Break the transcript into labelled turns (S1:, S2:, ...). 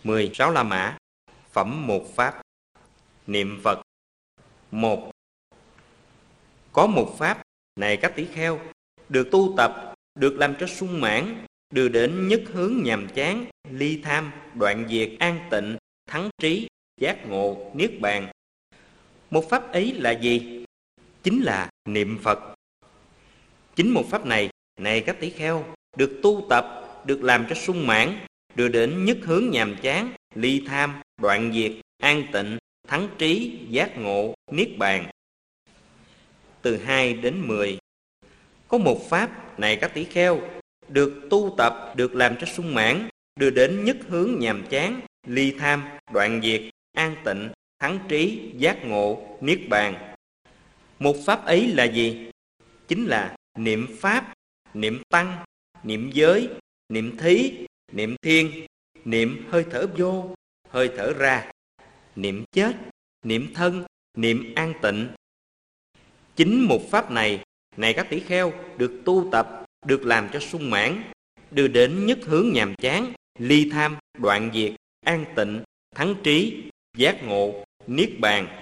S1: 16 La Mã. Phẩm một Pháp. Niệm Phật. 1. Có một Pháp, này các tỷ kheo, được tu tập, được làm cho sung mãn, đưa đến nhất hướng nhàm chán, ly tham, đoạn diệt, an tịnh, thắng trí, giác ngộ, niết bàn. Một Pháp ấy là gì? Chính là niệm Phật. Chính một Pháp này, này các tỷ kheo, được tu tập, được làm cho sung mãn, đưa đến nhất hướng nhàm chán, ly tham, đoạn diệt, an tịnh, thắng trí, giác ngộ, niết bàn. Từ 2 đến 10. Có một Pháp, này các tỷ kheo, được tu tập, được làm cho sung mãn, đưa đến nhất hướng nhàm chán, ly tham, đoạn diệt, an tịnh, thắng trí, giác ngộ, niết bàn. Một Pháp ấy là gì? Chính là niệm Pháp, niệm Tăng, niệm giới, niệm thí, niệm thiên, niệm hơi thở vô, hơi thở ra, niệm chết, niệm thân, niệm an tịnh. Chính một Pháp này, này các tỷ kheo, được tu tập, được làm cho sung mãn, đưa đến nhất hướng nhàm chán, ly tham, đoạn diệt, an tịnh, thắng trí, giác ngộ, niết bàn.